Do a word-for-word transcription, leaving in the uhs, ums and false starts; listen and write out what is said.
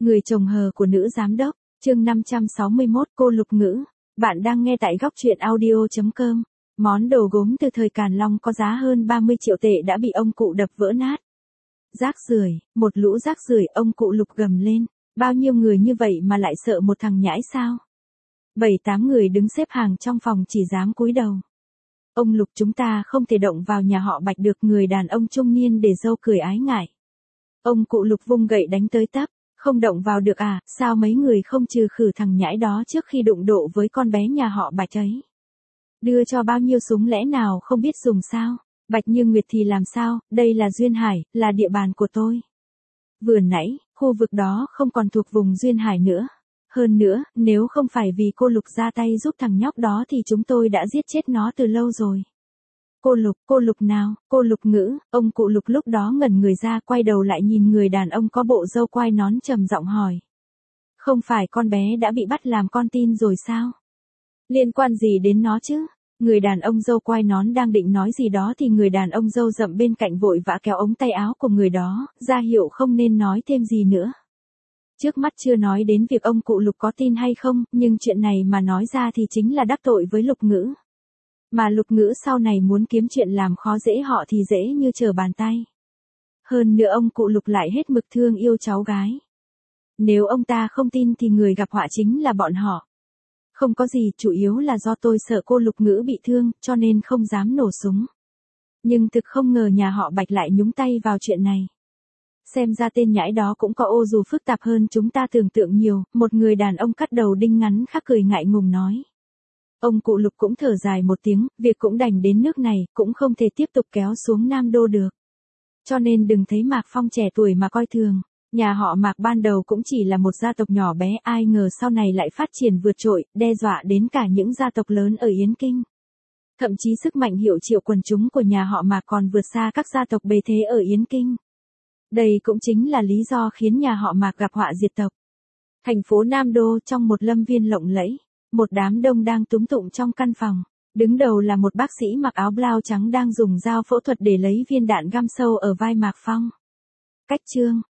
Người chồng hờ của nữ giám đốc, chương năm trăm sáu mươi mốt, cô Lục Ngữ. Bạn đang nghe tại góc truyện audio chấm com. Món đồ gốm từ thời Càn Long có giá hơn ba mươi triệu tệ đã bị ông cụ đập vỡ nát. Rác rưởi, một lũ rác rưởi, ông cụ Lục gầm lên. Bao nhiêu người như vậy mà lại sợ một thằng nhãi sao? Bảy tám người đứng xếp hàng trong phòng chỉ dám cúi đầu. Ông Lục, chúng ta không thể động vào nhà họ Bạch được, người đàn ông trung niên để râu cười ái ngại. Ông cụ Lục vung gậy đánh tới tấp. Không động vào được à, sao mấy người không trừ khử thằng nhãi đó trước khi đụng độ với con bé nhà họ Bạch ấy? Đưa cho bao nhiêu súng lẽ nào không biết dùng sao? Bạch Như Nguyệt thì làm sao, đây là Duyên Hải, là địa bàn của tôi. Vừa nãy, khu vực đó không còn thuộc vùng Duyên Hải nữa. Hơn nữa, nếu không phải vì cô Lục ra tay giúp thằng nhóc đó thì chúng tôi đã giết chết nó từ lâu rồi. Cô Lục, cô Lục nào, cô Lục Ngữ, ông cụ Lục lúc đó ngẩn người ra, quay đầu lại nhìn người đàn ông có bộ râu quai nón trầm giọng hỏi. Không phải con bé đã bị bắt làm con tin rồi sao? Liên quan gì đến nó chứ? Người đàn ông râu quai nón đang định nói gì đó thì người đàn ông râu rậm bên cạnh vội vã kéo ống tay áo của người đó, ra hiệu không nên nói thêm gì nữa. Trước mắt chưa nói đến việc ông cụ Lục có tin hay không, nhưng chuyện này mà nói ra thì chính là đắc tội với Lục Ngữ. Mà Lục Ngữ sau này muốn kiếm chuyện làm khó dễ họ thì dễ như trở bàn tay. Hơn nữa ông cụ Lục lại hết mực thương yêu cháu gái. Nếu ông ta không tin thì người gặp họa chính là bọn họ. Không có gì, chủ yếu là do tôi sợ cô Lục Ngữ bị thương, cho nên không dám nổ súng. Nhưng thực không ngờ nhà họ Bạch lại nhúng tay vào chuyện này. Xem ra tên nhãi đó cũng có ô dù phức tạp hơn chúng ta tưởng tượng nhiều, một người đàn ông cắt đầu đinh ngắn khắc cười ngại ngùng nói. Ông cụ Lục cũng thở dài một tiếng, việc cũng đành đến nước này, cũng không thể tiếp tục kéo xuống Nam Đô được. Cho nên đừng thấy Mạc Phong trẻ tuổi mà coi thường, nhà họ Mạc ban đầu cũng chỉ là một gia tộc nhỏ bé, ai ngờ sau này lại phát triển vượt trội, đe dọa đến cả những gia tộc lớn ở Yến Kinh. Thậm chí sức mạnh hiệu triệu quần chúng của nhà họ Mạc còn vượt xa các gia tộc bề thế ở Yến Kinh. Đây cũng chính là lý do khiến nhà họ Mạc gặp họa diệt tộc. Thành phố Nam Đô, trong một lâm viên lộng lẫy. Một đám đông đang túm tụm trong căn phòng. Đứng đầu là một bác sĩ mặc áo blau trắng đang dùng dao phẫu thuật để lấy viên đạn găm sâu ở vai Mạc Phong. Cách chương,